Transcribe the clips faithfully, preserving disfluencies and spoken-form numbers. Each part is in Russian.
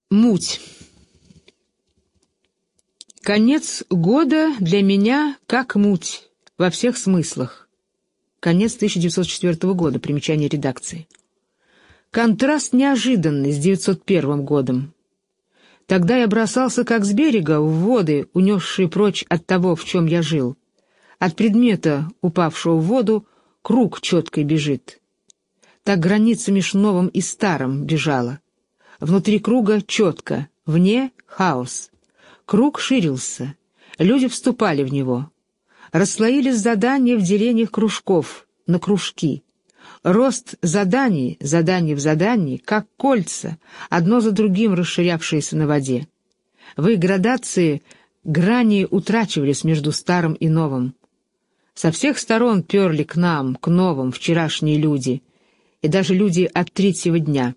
Муть. Конец года для меня как муть во всех смыслах. Конец тысяча девятьсот четвёртого года. Примечание редакции. Контраст неожиданный с девятьсот первым годом. Тогда я бросался как с берега в воды, унесшие прочь от того, в чем я жил. От предмета, упавшего в воду, круг четко бежит. Так граница меж новым и старым бежала. Внутри круга четко, вне — хаос. Круг ширился, люди вступали в него. Расслоились задания в делениях кружков на кружки. Рост заданий, заданий в задании, как кольца, одно за другим расширявшиеся на воде. В их градации грани утрачивались между старым и новым. Со всех сторон перли к нам, к новым, вчерашние люди, и даже люди от третьего дня.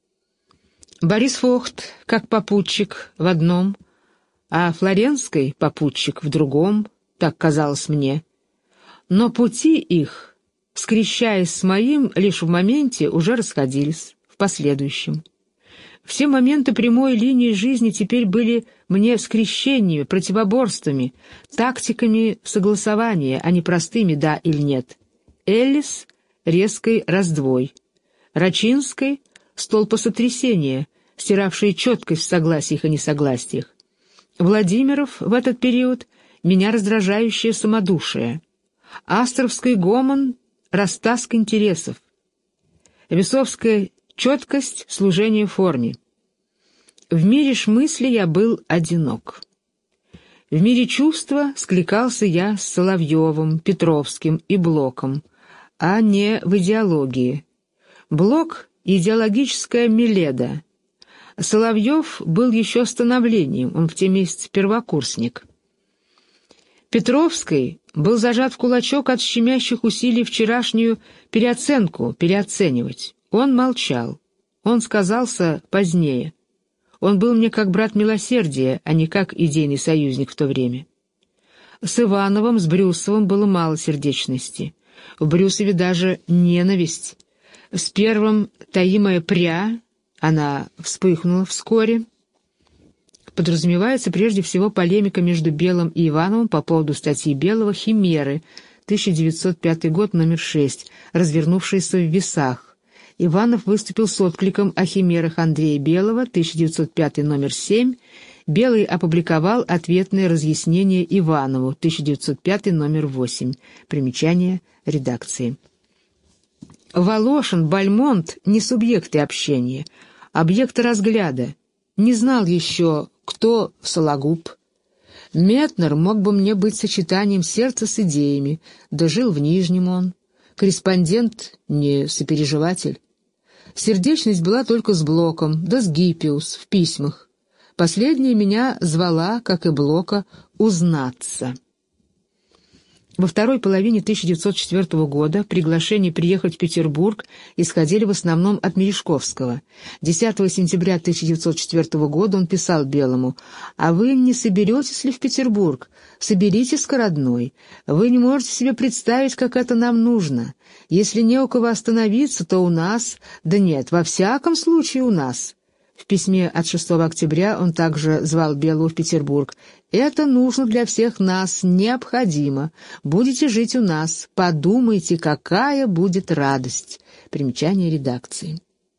Борис Фохт, как попутчик, в одном, а Флоренский попутчик в другом, так казалось мне. Но пути их, скрещаясь с моим, лишь в моменте уже расходились, в последующем. Все моменты прямой линии жизни теперь были мне скрещениями, противоборствами, тактиками согласования, а не простыми «да» или «нет». Эллис — резкой раздвой. Рачинской — столпосотрясение, стиравшие четкость в согласиях и несогласиях. Владимиров в этот период — меня раздражающее самодушие. Астровский гомон — растаск интересов. Весовская четкость — служение форме. В мире ж мысли я был одинок. В мире чувства скликался я с Соловьевым, Петровским и Блоком, а не в идеологии. Блок — идеологическая Миледа. Соловьев был еще становлением, он в те месяцы первокурсник. Петровский был зажат в кулачок от щемящих усилий вчерашнюю переоценку, переоценивать. Он молчал, он сказался позднее. Он был мне как брат милосердия, а не как идейный союзник в то время. С Ивановым, с Брюсовым было мало сердечности. В Брюсове даже ненависть. С первым таимая пря, она вспыхнула вскоре. Подразумевается прежде всего полемика между Белым и Ивановым по поводу статьи Белого «Химеры», тысяча девятьсот пятый год, номер шесть, развернувшейся в весах. Иванов выступил с откликом о химерах Андрея Белого, тысяча девятьсот пятый, номер семь. Белый опубликовал ответное разъяснение Иванову, тысяча девятьсот пятый, номер восемь. Примечание редакции. Волошин, Бальмонт — не субъекты общения, объекты разгляда. Не знал еще, кто Сологуб. Метнер мог бы мне быть сочетанием сердца с идеями, да жил в Нижнем он. Корреспондент, не сопереживатель. Сердечность была только с Блоком, да с Гиппиус в письмах. Последняя меня звала, как и Блока, узнаться. Во второй половине тысяча девятьсот четвёртого года приглашения приехать в Петербург исходили в основном от Мережковского. десятого сентября тысяча девятьсот четвёртого года он писал Белому: «А вы не соберетесь ли в Петербург? Соберитесь-ка, родной. Вы не можете себе представить, как это нам нужно. Если не у кого остановиться, то у нас... Да нет, во всяком случае у нас». В письме от шестого октября он также звал Белого в Петербург. «Это нужно для всех нас, необходимо. Будете жить у нас. Подумайте, какая будет радость». Примечание редакции.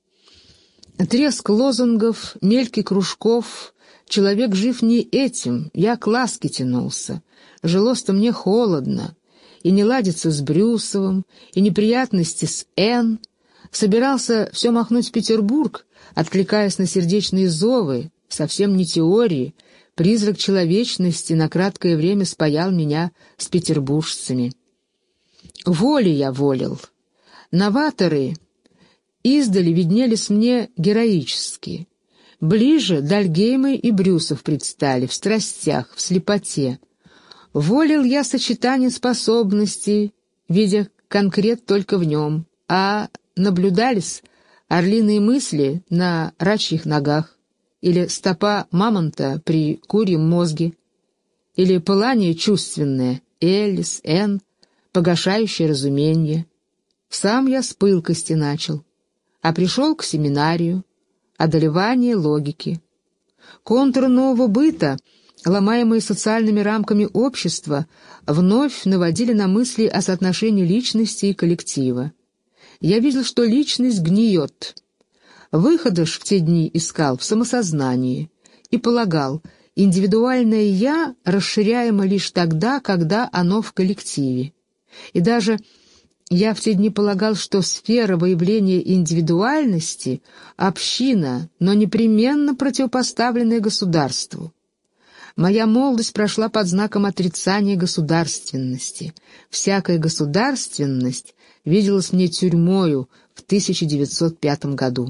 Треск лозунгов, мельки кружков. Человек жив не этим. Я к ласке тянулся. Жилось-то мне холодно. И не ладится с Брюсовым, и неприятности с Н. Собирался все махнуть в Петербург, откликаясь на сердечные зовы, совсем не теории. Призрак человечности на краткое время спаял меня с петербуржцами. Воли я волил. Новаторы издали виднелись мне героически. Ближе Дальгеймы и Брюсов предстали в страстях, в слепоте. Волил я сочетание способностей, видя конкрет только в нем, а наблюдались орлиные мысли на рачьих ногах, или стопа мамонта при курьем мозге, или пылание чувственное, Эллис, Н, погашающее разумение. Сам я с пылкости начал, а пришел к семинарию, одолевание логики. Контуры нового быта, ломаемые социальными рамками общества, вновь наводили на мысли о соотношении личности и коллектива. Я видел, что личность гниет. Выхода ж в те дни искал в самосознании и полагал, индивидуальное «я» расширяемо лишь тогда, когда оно в коллективе. И даже я в те дни полагал, что сфера выявления индивидуальности — община, но непременно противопоставленная государству. Моя молодость прошла под знаком отрицания государственности. Всякая государственность виделась мне тюрьмою в тысяча девятьсот пятом году.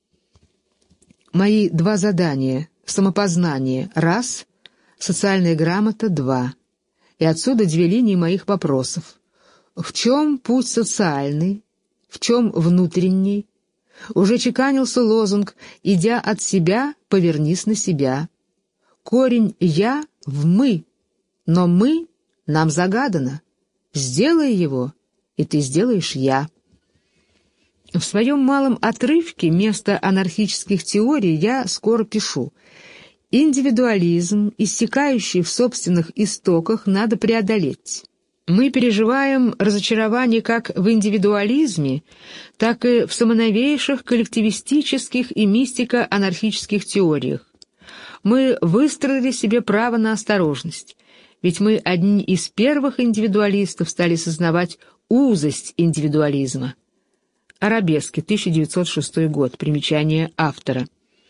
Мои два задания — самопознание — раз, социальная грамота — два. И отсюда две линии моих вопросов. В чем путь социальный? В чем внутренний? Уже чеканился лозунг «Идя от себя, повернись на себя». Корень «я» в «мы», но «мы» нам загадано. Сделай его, и ты сделаешь «я». В своем малом отрывке «Место анархических теорий» я скоро пишу: индивидуализм, иссякающий в собственных истоках, надо преодолеть. Мы переживаем разочарование как в индивидуализме, так и в самоновейших коллективистических и мистико-анархических теориях. Мы выстроили себе право на осторожность, ведь мы одни из первых индивидуалистов стали сознавать узость индивидуализма. Арабески, тысяча девятьсот шестой год, примечание автора.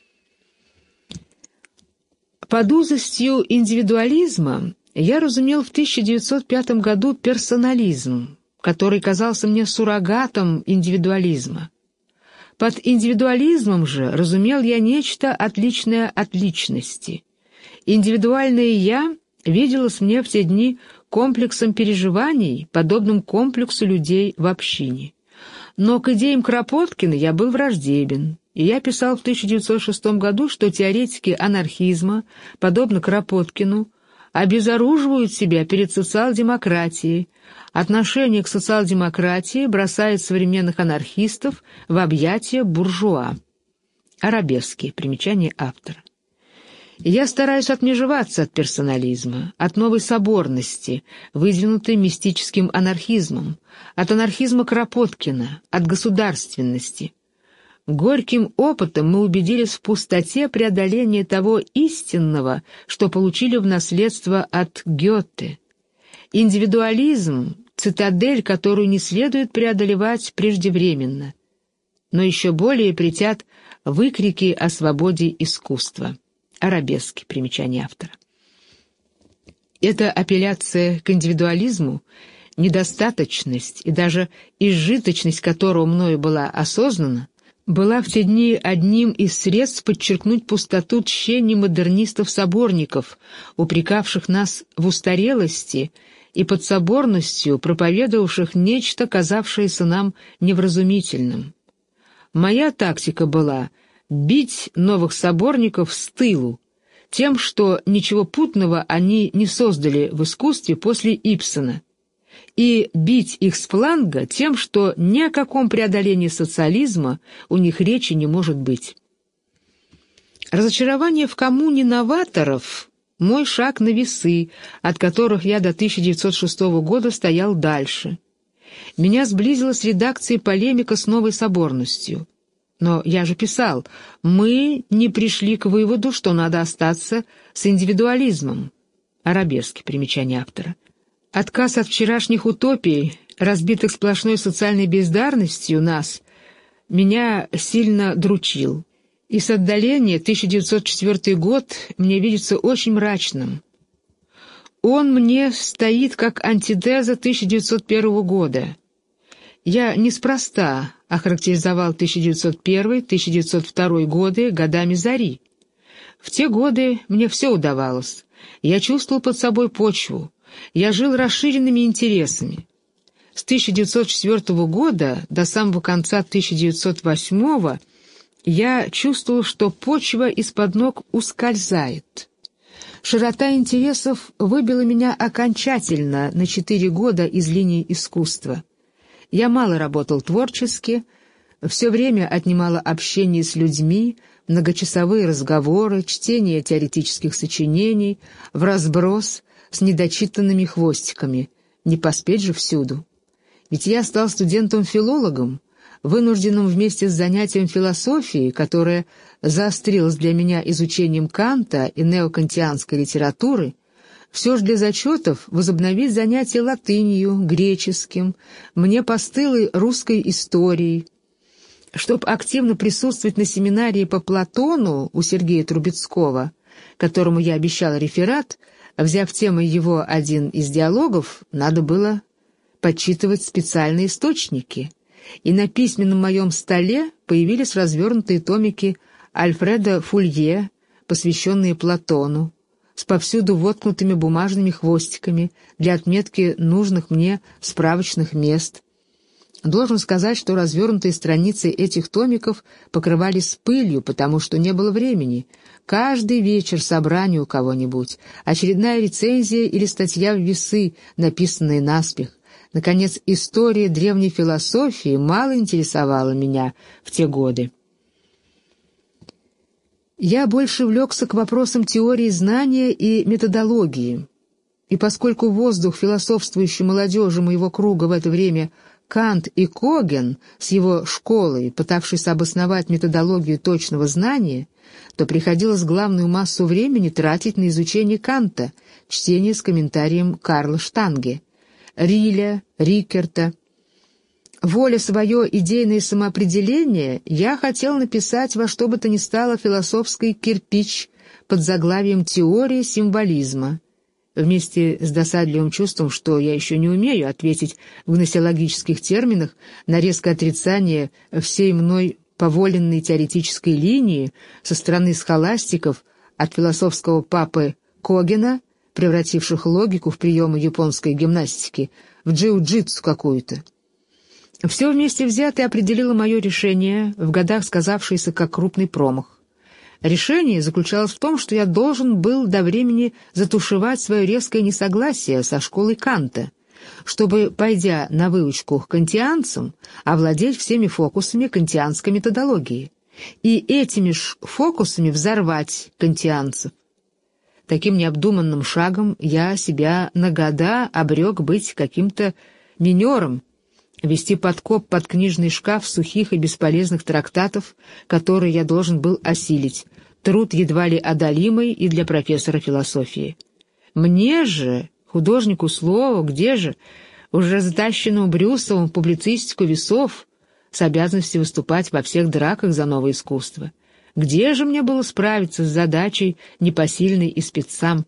Под узостью индивидуализма я разумел в тысяча девятьсот пятом году персонализм, который казался мне суррогатом индивидуализма. Под индивидуализмом же разумел я нечто отличное от личности. Индивидуальное «я» виделось мне в те дни комплексом переживаний, подобным комплексу людей в общине. Но к идеям Кропоткина я был враждебен, и я писал в тысяча девятьсот шестом году, что теоретики анархизма, подобно Кропоткину, обезоруживают себя перед социал-демократией. Отношение к социал-демократии бросает современных анархистов в объятия буржуа. Арабески, примечание автора. Я стараюсь отмежеваться от персонализма, от новой соборности, выдвинутой мистическим анархизмом, от анархизма Кропоткина, от государственности. Горьким опытом мы убедились в пустоте преодоления того истинного, что получили в наследство от Гёте. Индивидуализм — цитадель, которую не следует преодолевать преждевременно. Но еще более претят выкрики о свободе искусства. Арабески, примечание автора. Эта апелляция к индивидуализму, недостаточность и даже изжиточность которого мною была осознана, была в те дни одним из средств подчеркнуть пустоту тщений модернистов-соборников, упрекавших нас в устарелости и подсоборностью проповедовавших нечто, казавшееся нам невразумительным. Моя тактика была бить новых соборников с тылу, тем, что ничего путного они не создали в искусстве после Ибсена, и бить их с фланга тем, что ни о каком преодолении социализма у них речи не может быть. Разочарование в коммуне новаторов — мой шаг на весы, от которых я до тысяча девятьсот шестого года стоял дальше. Меня сблизила с редакцией полемика с новой соборностью. Но я же писал, мы не пришли к выводу, что надо остаться с индивидуализмом. Арабески, примечание автора. Отказ от вчерашних утопий, разбитых сплошной социальной бездарностью нас, меня сильно дручил. И с отдаления тысяча девятьсот четвёртый год мне видится очень мрачным. Он мне стоит как антитеза тысяча девятьсот первого года. Я неспроста охарактеризовал тысяча девятьсот первый — тысяча девятьсот второй годы годами зари. В те годы мне все удавалось. Я чувствовал под собой почву. Я жил расширенными интересами. С тысяча девятьсот четвёртого года до самого конца тысяча девятьсот восьмого я чувствовал, что почва из-под ног ускользает. Широта интересов выбила меня окончательно на четыре года из линии искусства. Я мало работал творчески, все время отнимало общение с людьми, многочасовые разговоры, чтение теоретических сочинений, вразброс с недочитанными хвостиками. Не поспеть же всюду. Ведь я стал студентом-филологом, вынужденным вместе с занятием философией, которое заострилось для меня изучением Канта и неокантианской литературы, все же для зачетов возобновить занятия латынью, греческим, мне постылой русской историей. Чтобы активно присутствовать на семинарии по Платону у Сергея Трубецкого, которому я обещала реферат, взяв темой его один из диалогов, надо было подсчитывать специальные источники, и на письменном моем столе появились развернутые томики Альфреда Фулье, посвященные Платону, с повсюду воткнутыми бумажными хвостиками для отметки нужных мне справочных мест. Должен сказать, что развернутые страницы этих томиков покрывались пылью, потому что не было времени. Каждый вечер собрание у кого-нибудь, очередная рецензия или статья в весы, написанные наспех. Наконец, история древней философии мало интересовала меня в те годы. Я больше влекся к вопросам теории знания и методологии. И поскольку воздух философствующей молодежи моего круга в это время Кант и Коген с его школой, пытавшись обосновать методологию точного знания, то приходилось главную массу времени тратить на изучение Канта, чтение с комментарием Карла Штанге, Риля, Рикерта. Воля свое идейное самоопределение я хотел написать во что бы то ни стало философский кирпич под заглавием «Теория символизма», вместе с досадливым чувством, что я еще не умею ответить в гносеологических терминах на резкое отрицание всей мной поволенной теоретической линии со стороны схоластиков от философского папы Когена, превративших логику в приемы японской гимнастики, в джиу-джитсу какую-то. Все вместе взятое определило мое решение, в годах сказавшееся как крупный промах. Решение заключалось в том, что я должен был до времени затушевать свое резкое несогласие со школой Канта, чтобы, пойдя на выучку к кантианцам, овладеть всеми фокусами кантианской методологии, и этими ж фокусами взорвать кантианцев. Таким необдуманным шагом я себя на года обрек быть каким-то минером, вести подкоп под книжный шкаф сухих и бесполезных трактатов, которые я должен был осилить, труд едва ли одолимый и для профессора философии. Мне же, художнику слова, где же, уже затащенному Брюсовым в публицистику весов, с обязанностью выступать во всех драках за новое искусство? Где же мне было справиться с задачей непосильной и спецам?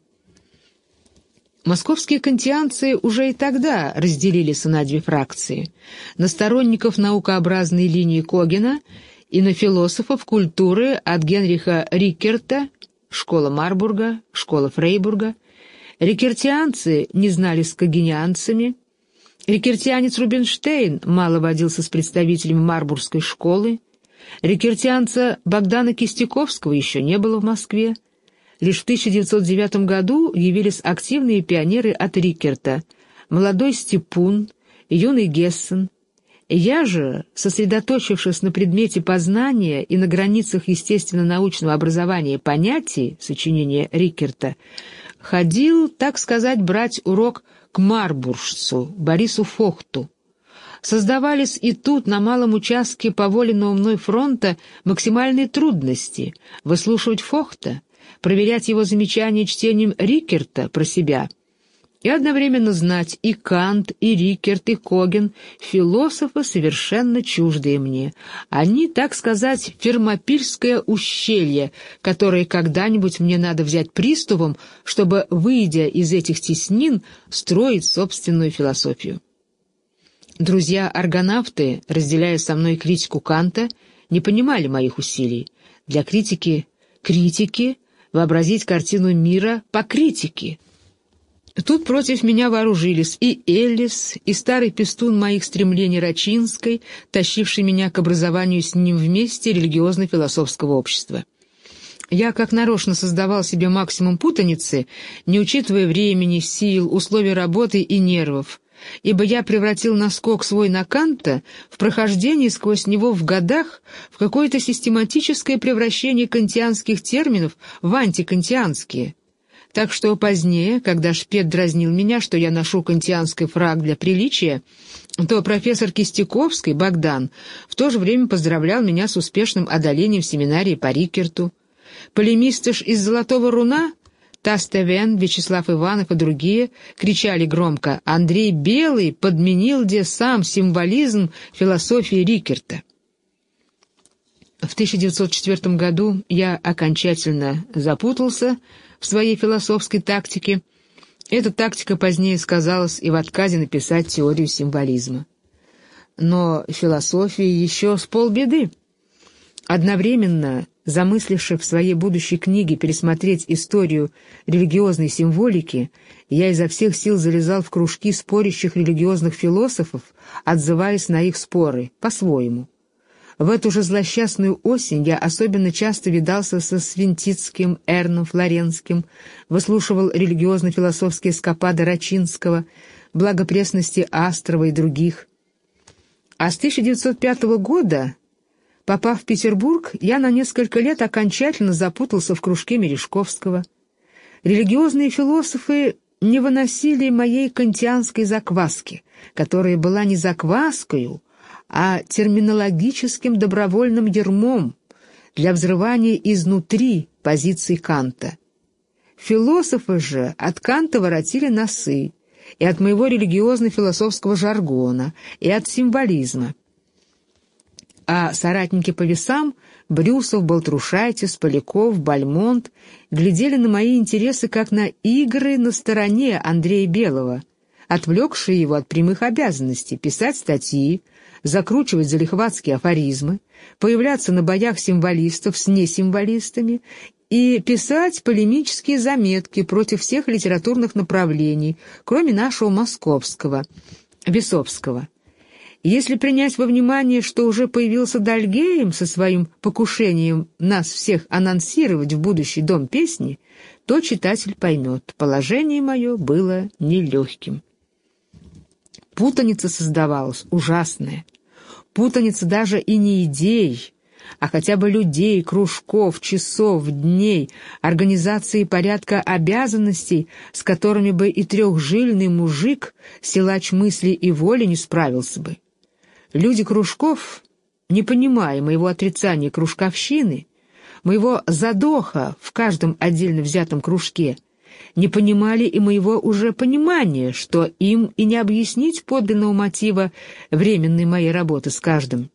Московские кантианцы уже и тогда разделились на две фракции — на сторонников наукообразной линии Когена и на философов культуры от Генриха Рикерта, школа Марбурга, школа Фрейбурга. Рикертианцы не знали с когенианцами. Рикертианец Рубинштейн мало водился с представителями Марбургской школы. Рикертианца Богдана Кистяковского еще не было в Москве. Лишь в тысяча девятьсот девятом году явились активные пионеры от Рикерта, молодой Степун, юный Гессен. Я же, сосредоточившись на предмете познания и на границах естественно-научного образования понятий, сочинения Рикерта, ходил, так сказать, брать урок к марбуржцу Борису Фохту. Создавались и тут, на малом участке поволенного мной фронта, максимальные трудности — выслушивать Фохта, проверять его замечания чтением Рикерта про себя и одновременно знать и Кант, и Рикерт, и Коген — философы, совершенно чуждые мне. Они, так сказать, фермопильское ущелье, которое когда-нибудь мне надо взять приступом, чтобы, выйдя из этих теснин, строить собственную философию. Друзья-аргонавты, разделяя со мной критику Канта, не понимали моих усилий. Для критики критики вообразить картину мира по критике. Тут против меня вооружились и Эллис, и старый пестун моих стремлений Рачинской, тащивший меня к образованию с ним вместе религиозно-философского общества. Я как нарочно создавал себе максимум путаницы, не учитывая времени, сил, условий работы и нервов, ибо я превратил наскок свой на Канта в прохождение сквозь него в годах в какое-то систематическое превращение кантианских терминов в антикантианские. Так что позднее, когда Шпет дразнил меня, что я ношу кантианский фрак для приличия, то профессор Кистяковский, Богдан, в то же время поздравлял меня с успешным одолением в семинарии по Рикерту. Полемисты ж из «Золотого руна» Тастевен, Вячеслав Иванов и другие кричали громко: «Андрей Белый подменил где сам символизм философии Рикерта». В тысяча девятьсот четвёртом году я окончательно запутался в своей философской тактике. Эта тактика позднее сказалась и в отказе написать теорию символизма. Но философии еще с полбеды. Одновременно, замысливши в своей будущей книге пересмотреть историю религиозной символики, я изо всех сил залезал в кружки спорящих религиозных философов, отзываясь на их споры, по-своему. В эту же злосчастную осень я особенно часто видался со Свинтицким, Эрном Флоренским, выслушивал религиозно-философские эскапады Рачинского, благопресности Астрова и других. А с тысяча девятьсот пятого года, попав в Петербург, я на несколько лет окончательно запутался в кружке Мережковского. Религиозные философы не выносили моей кантианской закваски, которая была не закваскою, а терминологическим добровольным ярмом для взрывания изнутри позиций Канта. Философы же от Канта воротили носы и от моего религиозно-философского жаргона, и от символизма. А соратники по весам — Брюсов, Балтрушайтис, Поляков, Бальмонт — глядели на мои интересы как на игры на стороне Андрея Белого, отвлекшие его от прямых обязанностей писать статьи, закручивать залихватские афоризмы, появляться на боях символистов с несимволистами и писать полемические заметки против всех литературных направлений, кроме нашего московского, Бесовского. Если принять во внимание, что уже появился Дальгейм со своим покушением нас всех анонсировать в будущий Дом песни, то читатель поймет, положение мое было нелегким. Путаница создавалась ужасная. Путаница даже и не идей, а хотя бы людей, кружков, часов, дней, организации и порядка обязанностей, с которыми бы и трехжильный мужик, силач мысли и воли, не справился бы. Люди кружков, не понимая моего отрицания кружковщины, моего задоха в каждом отдельно взятом кружке, не понимали и моего уже понимания, что им и не объяснить подлинного мотива временной моей работы с каждым.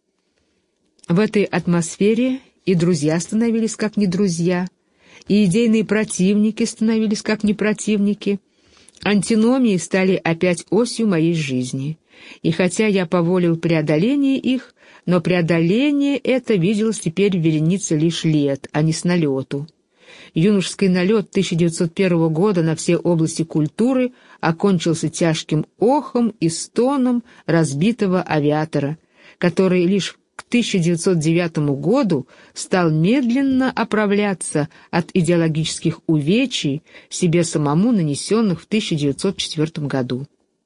В этой атмосфере и друзья становились как не друзья, и идейные противники становились как не противники. Антиномии стали опять осью моей жизни, и хотя я поволил преодоление их, но преодоление это виделось теперь в веренице лишь лет, а не с налету. Юношеский налет тысяча девятьсот первого года на все области культуры окончился тяжким охом и стоном разбитого авиатора, который лишь к тысяча девятьсот девятому году стал медленно оправляться от идеологических увечий, себе самому нанесенных в тысяча девятьсот четвёртом году.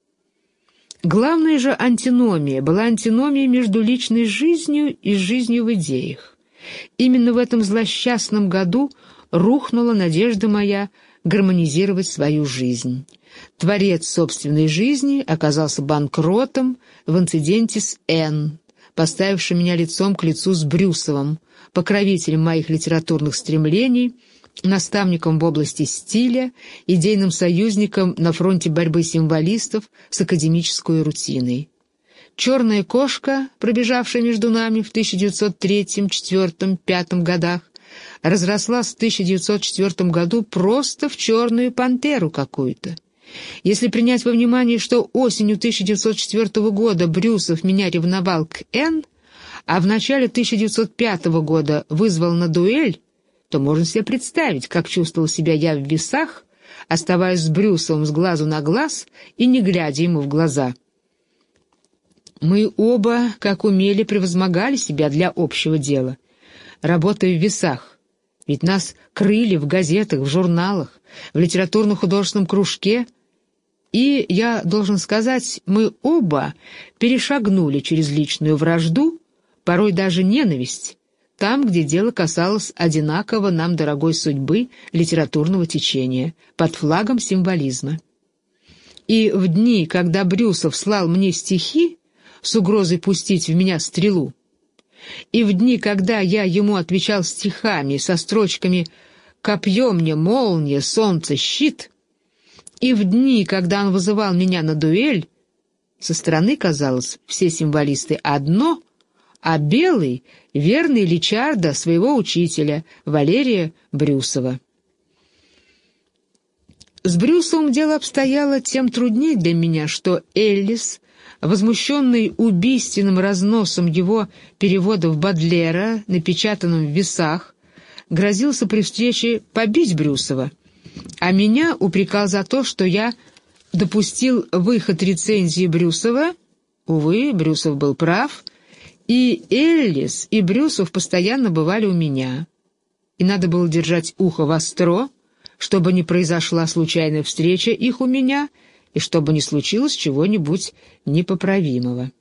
Главная же антиномия была антиномией между личной жизнью и жизнью в идеях. Именно в этом злосчастном году рухнула надежда моя гармонизировать свою жизнь. Творец собственной жизни оказался банкротом в инциденте с Н, поставившим меня лицом к лицу с Брюсовым, покровителем моих литературных стремлений, наставником в области стиля, идейным союзником на фронте борьбы символистов с академической рутиной. Черная кошка, пробежавшая между нами в тысяча девятьсот третьем, четвёртом, пятом годах, разросла в тысяча девятьсот четвёртом году просто в черную пантеру какую-то. Если принять во внимание, что осенью тысяча девятьсот четвёртого года Брюсов меня ревновал к Н, а в начале тысяча девятьсот пятого года вызвал на дуэль, то можно себе представить, как чувствовал себя я в весах, оставаясь с Брюсовым с глазу на глаз и не глядя ему в глаза. Мы оба, как умели, превозмогали себя для общего дела, работая в весах, ведь нас крыли в газетах, в журналах, в литературно-художественном кружке, И, я должен сказать, мы оба перешагнули через личную вражду, порой даже ненависть, там, где дело касалось одинаково нам дорогой судьбы литературного течения, под флагом символизма. И в дни, когда Брюсов слал мне стихи с угрозой пустить в меня стрелу, и в дни, когда я ему отвечал стихами со строчками «Копье мне, молния, солнце, щит», и в дни, когда он вызывал меня на дуэль, со стороны казалось, все символисты одно, а белый — верный Личардо своего учителя, Валерия Брюсова. С Брюсовым дело обстояло тем труднее для меня, что Эллис, возмущенный убийственным разносом его переводов Бодлера, напечатанным в «Весах», грозился при встрече побить Брюсова, а меня упрекал за то, что я допустил выход рецензии Брюсова. Увы, Брюсов был прав, и Эллис, и Брюсов постоянно бывали у меня, и надо было держать ухо востро, чтобы не произошла случайная встреча их у меня, и чтобы не случилось чего-нибудь непоправимого.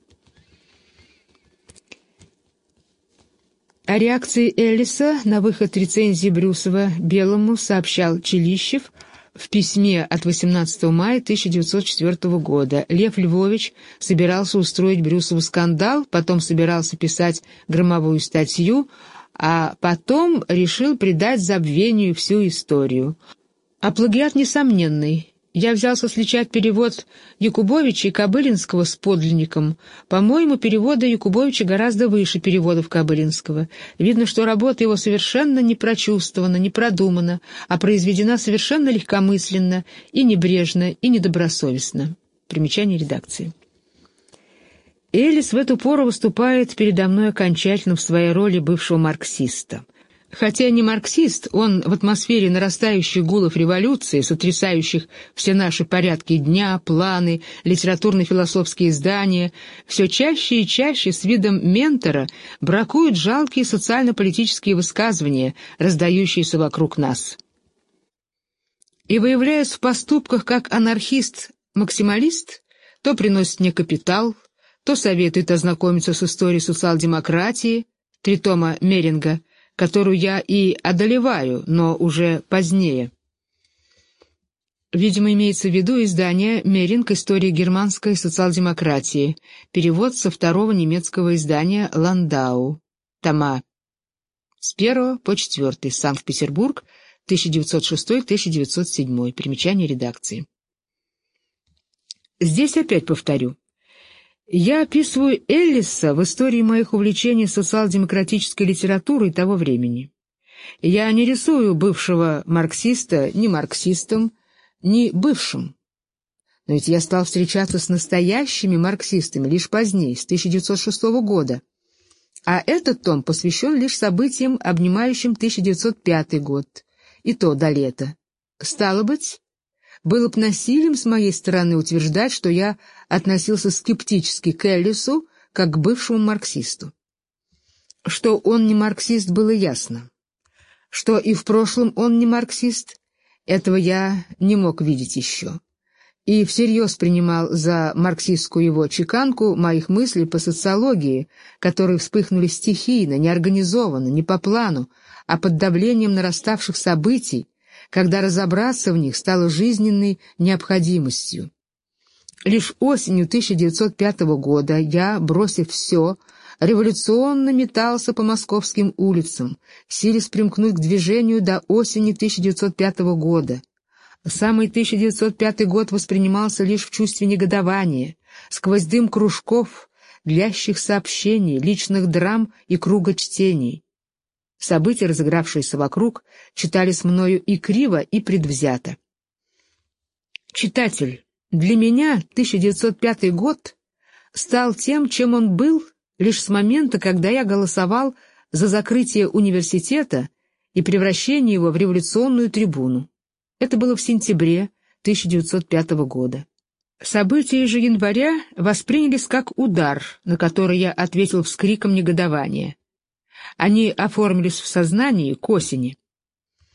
О реакции Эллиса на выход рецензии Брюсова Белому сообщал Челищев в письме от восемнадцатого мая тысяча девятьсот четвёртого года. Лев Львович собирался устроить Брюсову скандал, потом собирался писать громовую статью, а потом решил придать забвению всю историю. А плагиат несомненный. Я взялся сличать перевод Якубовича и Кобылинского с подлинником. По-моему, переводы Якубовича гораздо выше переводов Кобылинского. Видно, что работа его совершенно не прочувствована, не продумана, а произведена совершенно легкомысленно и небрежно, и недобросовестно. Примечание редакции. Эллис в эту пору выступает передо мной окончательно в своей роли бывшего марксиста. Хотя не марксист, он в атмосфере нарастающих гулов революции, сотрясающих все наши порядки дня, планы, литературно-философские издания, все чаще и чаще с видом ментора бракуют жалкие социально-политические высказывания, раздающиеся вокруг нас. И, выявляясь в поступках как анархист-максималист, то приносит мне капитал, то советует ознакомиться с историей социал-демократии, три тома Меринга, которую я и одолеваю, но уже позднее. Видимо, имеется в виду издание «Меринг. История германской социал-демократии», перевод со второго немецкого издания «Ландау», тома с первого по четвертый, Санкт-Петербург, тысяча девятьсот шестой — тысяча девятьсот седьмой, примечание редакции. Здесь опять повторю. Я описываю Эллиса в истории моих увлечений социал-демократической литературой того времени. Я не рисую бывшего марксиста ни марксистом, ни бывшим. Но ведь я стал встречаться с настоящими марксистами лишь позднее, с тысяча девятьсот шестого года. А этот том посвящен лишь событиям, обнимающим тысяча девятьсот пятый год, и то до лета. Стало быть, было бы насилием с моей стороны утверждать, что я относился скептически к Эллису, как к бывшему марксисту. Что он не марксист, было ясно. Что и в прошлом он не марксист, этого я не мог видеть еще. И всерьез принимал за марксистскую его чеканку моих мыслей по социологии, которые вспыхнули стихийно, неорганизованно, не по плану, а под давлением нараставших событий, когда разобраться в них стало жизненной необходимостью. Лишь осенью тысяча девятьсот пятого года я, бросив все, революционно метался по московским улицам, силясь примкнуть к движению до осени тысяча девятьсот пятого года. Самый тысяча девятьсот пятый год воспринимался лишь в чувстве негодования, сквозь дым кружков, длящих сообщений, личных драм и круга чтений. События, разыгравшиеся вокруг, читались мною и криво, и предвзято. Читатель, для меня тысяча девятьсот пятый год стал тем, чем он был лишь с момента, когда я голосовал за закрытие университета и превращение его в революционную трибуну. Это было в сентябре тысяча девятьсот пятого года. События же января воспринялись как удар, на который я ответил вскриком негодования. Они оформились в сознании к осени.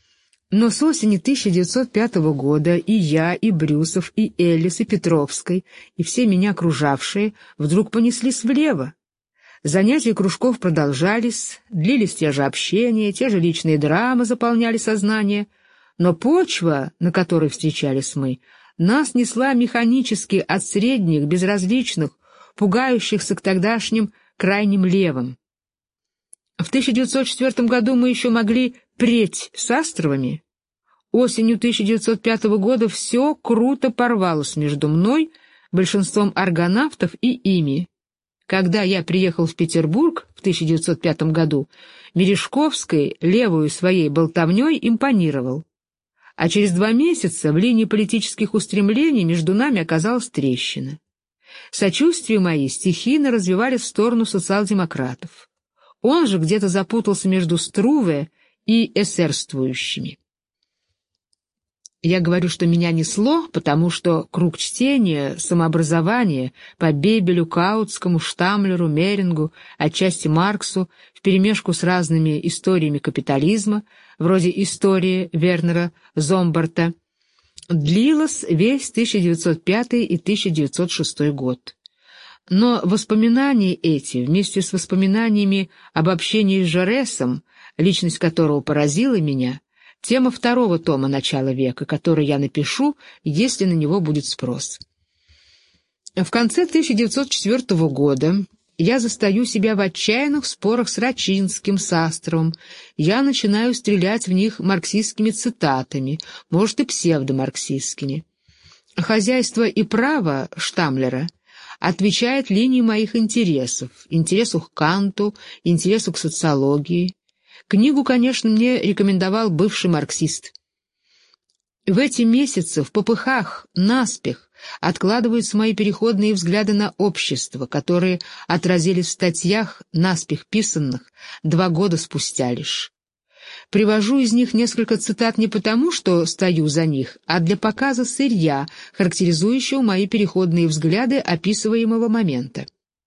Но с осени тысяча девятьсот пятого года и я, и Брюсов, и Эллис, и Петровской, и все меня окружавшие вдруг понеслись влево. Занятия кружков продолжались, длились те же общения, те же личные драмы заполняли сознание, но почва, на которой встречались мы, нас несла механически от средних, безразличных, пугающихся к тогдашним крайним левым. В тысяча девятьсот четвёртом году мы еще могли преть с Астровыми. Осенью тысяча девятьсот пятого года все круто порвалось между мной, большинством аргонавтов и ими. Когда я приехал в Петербург в тысяча девятьсот пятом году, Мережковской левую своей болтовней импонировал. А через два месяца в линии политических устремлений между нами оказалась трещина. Сочувствие мои стихийно развивались в сторону социал-демократов. Он же где-то запутался между Струве и эсерствующими. Я говорю, что меня несло, потому что круг чтения, самообразования по Бебелю, Каутскому, Штамлеру, Мерингу, отчасти Марксу, вперемешку с разными историями капитализма, вроде истории Вернера Зомбарта, длилось весь тысяча девятьсот пятый и тысяча девятьсот шестой год. Но воспоминания эти, вместе с воспоминаниями об общении с Жаресом, личность которого поразила меня, тема второго тома начала века, который я напишу, если на него будет спрос. В конце тысяча девятьсот четвёртого года я застаю себя в отчаянных спорах с Рачинским, с Астровым. Я начинаю стрелять в них марксистскими цитатами, может и псевдомарксистскими. «Хозяйство и право» Штамлера отвечает линии моих интересов, интересу к Канту, интересу к социологии. Книгу, конечно, мне рекомендовал бывший марксист. В эти месяцы в попыхах, наспех, откладываются мои переходные взгляды на общество, которые отразились в статьях, наспех писанных, два года спустя лишь. Привожу из них несколько цитат не потому, что стою за них, а для показа сырья, характеризующего мои переходные взгляды описываемого момента.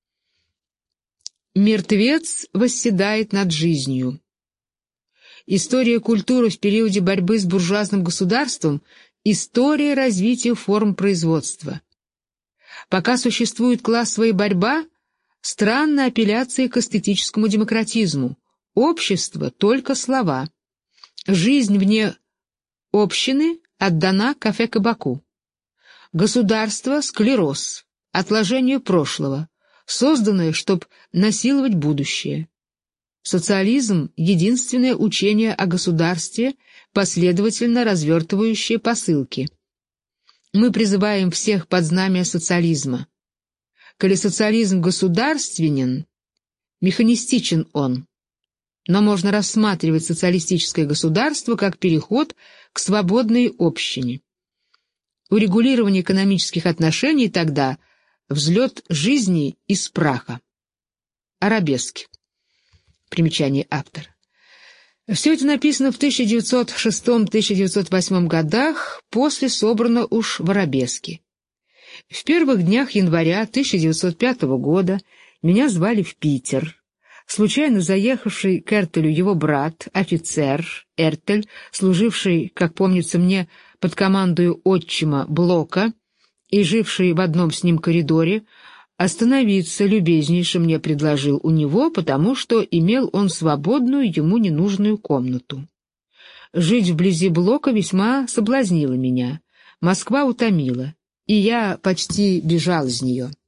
«Мертвец восседает над жизнью». История культуры в периоде борьбы с буржуазным государством – история развития форм производства. Пока существует классовая борьба, странна апелляция к эстетическому демократизму. Общество – только слова. Жизнь вне общины отдана кафе-кабаку. Государство – склероз, отложение прошлого, созданное, чтобы насиловать будущее. Социализм – единственное учение о государстве, последовательно развертывающее посылки. Мы призываем всех под знамя социализма. Коли социализм государственен, механистичен он, но можно рассматривать социалистическое государство как переход к свободной общине. Урегулирование экономических отношений тогда – взлет жизни из праха. Арабески. Примечание автора. Все это написано в тысяча девятьсот шестом — тысяча девятьсот восьмом годах, после собрано уж в арабеске. В первых днях января тысяча девятьсот пятого года меня звали в Питер. Случайно заехавший к Эртелю его брат, офицер Эртель, служивший, как помнится мне, под командою отчима Блока и живший в одном с ним коридоре, остановиться любезнейше мне предложил у него, потому что имел он свободную, ему ненужную комнату. Жить вблизи Блока весьма соблазнило меня. Москва утомила, и я почти бежал из нее.